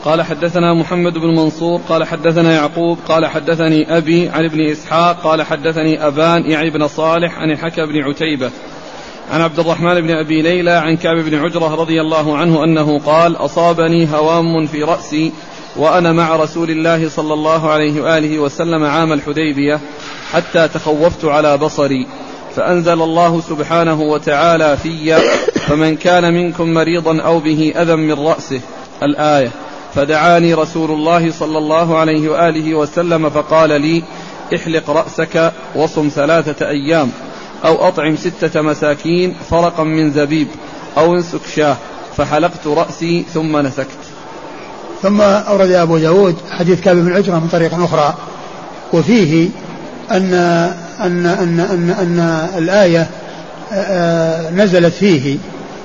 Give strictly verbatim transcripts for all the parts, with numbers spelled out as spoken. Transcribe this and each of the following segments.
قال حدثنا محمد بن منصور قال حدثنا يعقوب قال حدثني أبي عن ابن إسحاق قال حدثني أبان يعني بن صالح عن الحكم بن عتيبة عن عبد الرحمن بن أبي ليلى عن كعب بن عجرة رضي الله عنه أنه قال أصابني هوام في رأسي وأنا مع رسول الله صلى الله عليه وآله وسلم عام الحديبية حتى تخوفت على بصري فأنزل الله سبحانه وتعالى في فمن كان منكم مريضا أو به أذى من رأسه الآية فدعاني رسول الله صلى الله عليه وآله وسلم فقال لي احلق رأسك وصم ثلاثة أيام أو أطعم ستة مساكين فرقا من زبيب أو انسك شاه فحلقت رأسي ثم نسكت. ثم أورد أبو داود حديث كعب بن عجرة من طريق أخرى وفيه أن, أن, أن, أن, أن الآية نزلت فيه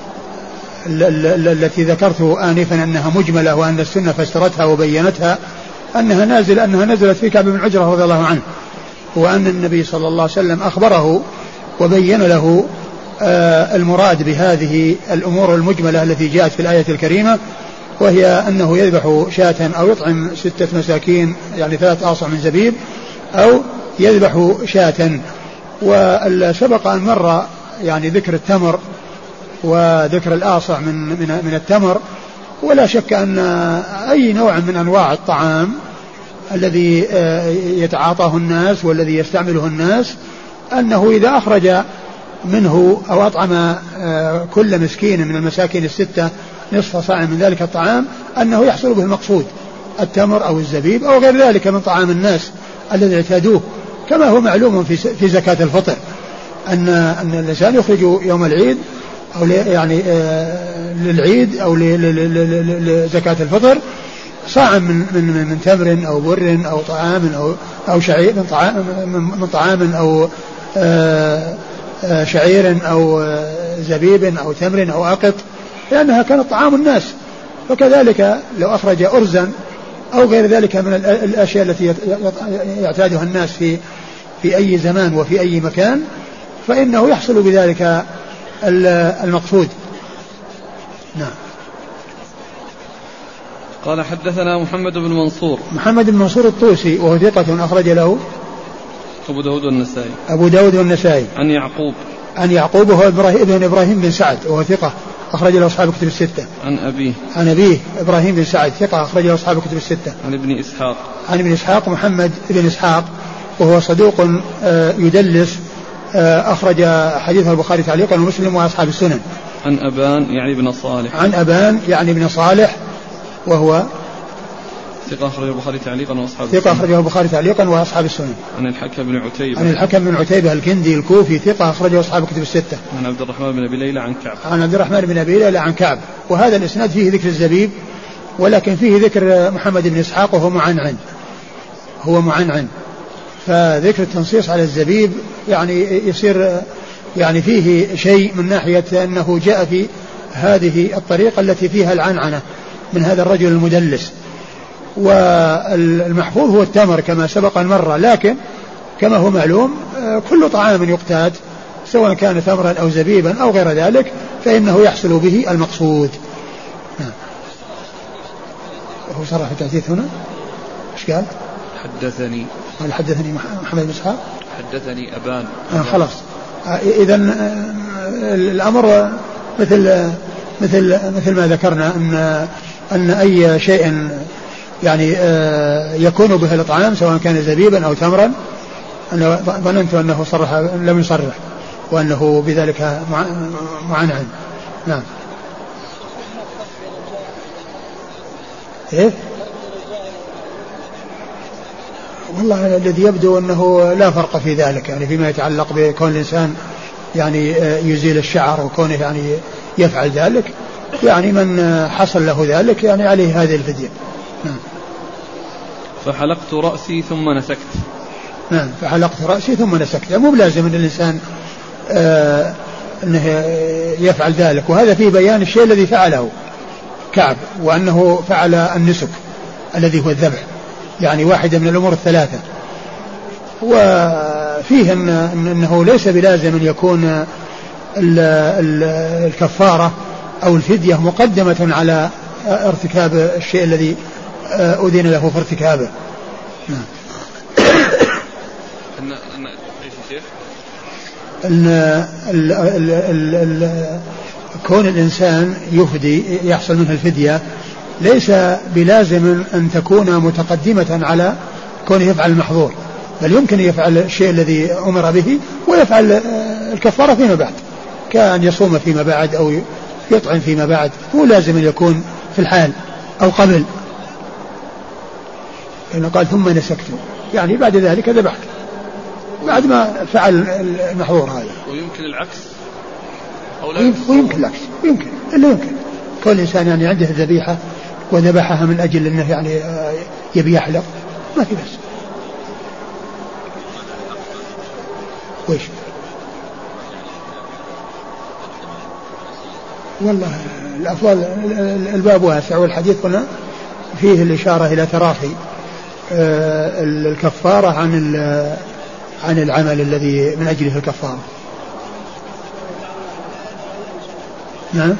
التي ذكرت آنفا أنها مجملة وأن السنة فسرتها وبينتها أنها نازل أنها نزلت في كعب بن عجرة رضي الله عنه وأن النبي صلى الله عليه وسلم أخبره وبين له المراد بهذه الأمور المجملة التي جاءت في الآية الكريمة وهي أنه يذبح شاة أو يطعم ستة مساكين يعني ثلاث آصع من زبيب أو يذبح شاة. وسبق أن مر يعني ذكر التمر وذكر الآصع من, من, من التمر ولا شك أن أي نوع من أنواع الطعام الذي يتعاطاه الناس والذي يستعمله الناس أنه إذا أخرج منه أو أطعم كل مسكين من المساكين الستة نصف صاع من ذلك الطعام أنه يحصل به المقصود التمر أو الزبيب أو غير ذلك من طعام الناس الذي اعتادوه كما هو معلوم في في زكاة الفطر أن أن الإنسان يخرج يوم العيد أو يعني للعيد أو لزكاة الفطر صاع من من من تمر أو بر أو طعام أو أو شعير من طعام من طعام أو شعير أو زبيب أو تمر أو أقط لأنها كانت طعام الناس. فكذلك لو أخرج أرزا أو غير ذلك من الأشياء التي يعتادها الناس في في أي زمان وفي أي مكان فإنه يحصل بذلك المقصود. نعم. قال حدثنا محمد بن منصور محمد بن منصور الطوسي وهو ثقة أخرج له أبو داود والنسائي أبو داود والنسائي عن يعقوب عن يعقوب وهو ابن إبراهيم بن سعد وهو ثقة أخرج له أصحاب الكتب الستة. عن أبيه عن أبيه إبراهيم بن سعد ثقة أخرج له أصحاب الكتب الستة. عن ابن إسحاق عن ابن إسحاق محمد بن إسحاق وهو صدوق يدلس أخرج حديثه البخاري تعليقا ومسلم وأصحاب السنن. عن أبان يعني ابن صالح عن أبان يعني ابن صالح وهو ثقة أخرجه البخاري تعليقا وأصحاب ثقة أخرجه البخاري تعليقا وأصحاب السنن. عن الحكم بن عتيبة عن الحكم بن عتيبة الكندي الكوفي ثقة أخرجه أصحاب الكتب الستة. عن عبد الرحمن بن أبي ليلى عن كعب عن عبد الرحمن بن أبي ليلى عن كعب. وهذا الإسناد فيه ذكر الزبيب ولكن فيه ذكر محمد بن إسحاق وهو معنعن هو معنعن فذكر التنصيص على الزبيب يعني يصير يعني فيه شيء من ناحية أنه جاء في هذه الطريقة التي فيها العنعنة من هذا الرجل المدلس. والمحفوظ هو التمر كما سبق المرة لكن كما هو معلوم كل طعام يقتات سواء كان تمرا أو زبيبا أو غير ذلك فإنه يحصل به المقصود. هو صرح في التحديث هنا إيش قال؟ حدثني قال حدثني محمد بن إسحاق حدثني أبان آه خلاص. إذن الأمر مثل مثل مثل ما ذكرنا أن أن أي شيء يعني يكون به الإطعام سواء كان زبيبا أو تمرا أنا ظننت أنه صرح لم يصرح وأنه بذلك معنعن. نعم. إيه؟ والله الذي يبدو أنه لا فرق في ذلك يعني فيما يتعلق بكون الإنسان يعني يزيل الشعر وكونه يعني يفعل ذلك يعني من حصل له ذلك يعني عليه هذه الفدية. نعم. فحلقت رأسي ثم نسكت. نعم فحلقت رأسي ثم نسكت مو بلازم أن الإنسان آه أنه يفعل ذلك وهذا فيه بيان الشيء الذي فعله كعب وأنه فعل النسك الذي هو الذبح يعني واحدة من الأمور الثلاثة. وفيه إن أنه ليس بلازم أن يكون الكفارة أو الفدية مقدمة على ارتكاب الشيء الذي أذن له في ارتكابه. نعم. أن أن إيش الشيخ؟ أن ال ال ال ال كون الإنسان يفدي يحصل منه الفدية ليس بلازم أن تكون متقدمة على كونه يفعل المحظور، بل يمكن يفعل الشيء الذي أمر به ويفعل الكفارة فيما بعد، كأن يصوم فيما بعد أو يطعم فيما بعد، مو لازم أن يكون في الحال أو قبل، لأنه قال ثم نسكت، يعني بعد ذلك ذبحت بعد ما فعل المحظور هذا. ويمكن العكس أو لا؟ ويمكن العكس، ويمكن إلا يمكن كل إنسان يعني عنده الذبيحة وذبحها من أجل أنه يعني يبي يحلق ما في بس. ويش والله الأفضل الباب واسع، والحديث هنا فيه الإشارة إلى تراخي الكفارة عن عن العمل الذي من أجله الكفارة. نعم.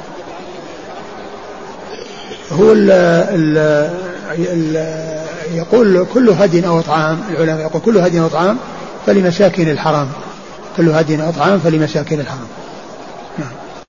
هو ال ال ال يقول كل هدي أو طعام، العلماء يقول كل هدي أو طعام فلمساكين الحرام، كل هدي أو طعام فلمساكين الحرام.